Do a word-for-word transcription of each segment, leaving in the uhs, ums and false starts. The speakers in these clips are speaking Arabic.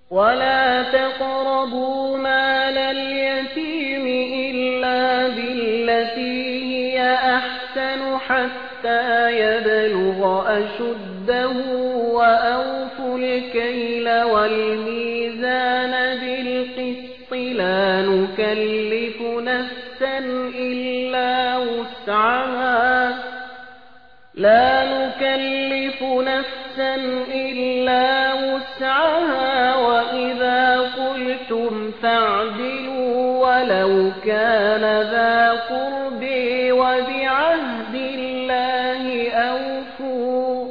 ولا تقربوا مال اليتيم إلا بالتي هي أحسن حتى يبلغ أشده وأوفوا الكيل والميزان بالقسط لا نكلف نفسا إلا وسعها لا نكلف نفسا إلا وسعها وإذا قلتم فاعدلوا ولو كان ذا قرب وبعهد الله أوفوا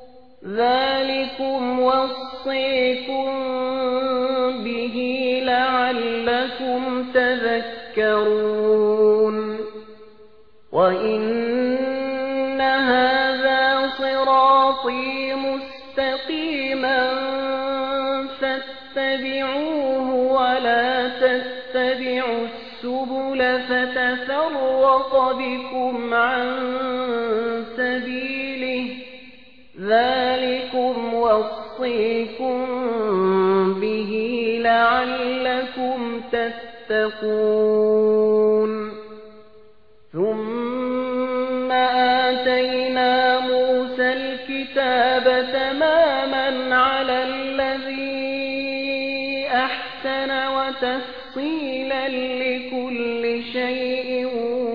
ذلكم وصيكم به لعلكم تذكرون وإن هذا صراطي مستقيما فاتبعوه ولا تتبعوا السبل فتفرق بكم عن سبيله ذلكم وصيكم به لعلكم تتقون ثم آتينا موسى الكتاب تماما على الذي أحسن وتفصيلا لكل شيء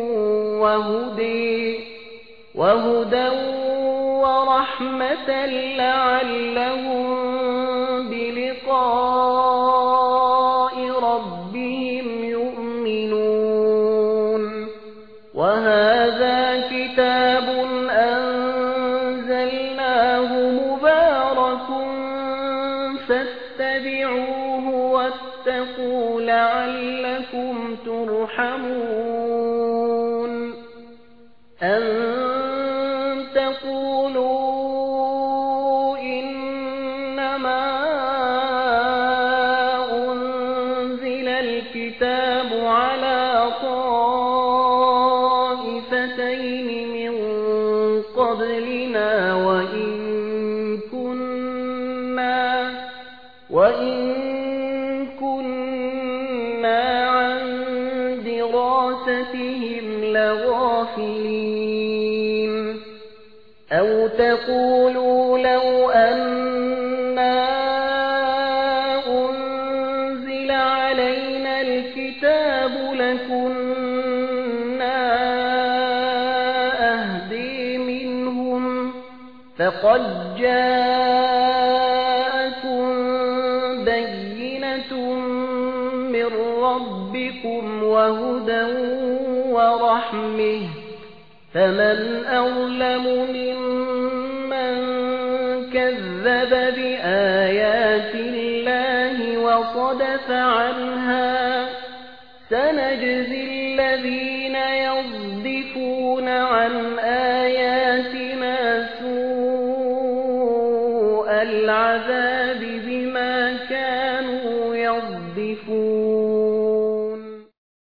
وهدى وهدى ورحمة لعلهم بلقاء ربهم يؤمنون وهذا كتاب أنزلناه مبارك فاتبعوه واتقوا لعلكم ترحمون أن تقولوا إنما أنزل الكتاب على طائفتين من قبلنا وإن كنا وإن كنا عن دراستهم لغافلين أو تقولوا لو أنا أنزل علينا الكتاب لكنا أهدي منهم فقد جاءكم بينة من ربكم وهدى ورحمة فمن أظلم ممن كذب بآيات الله وصدف عنها سنجزي الذين يصدفون عن آياتنا سوء العذاب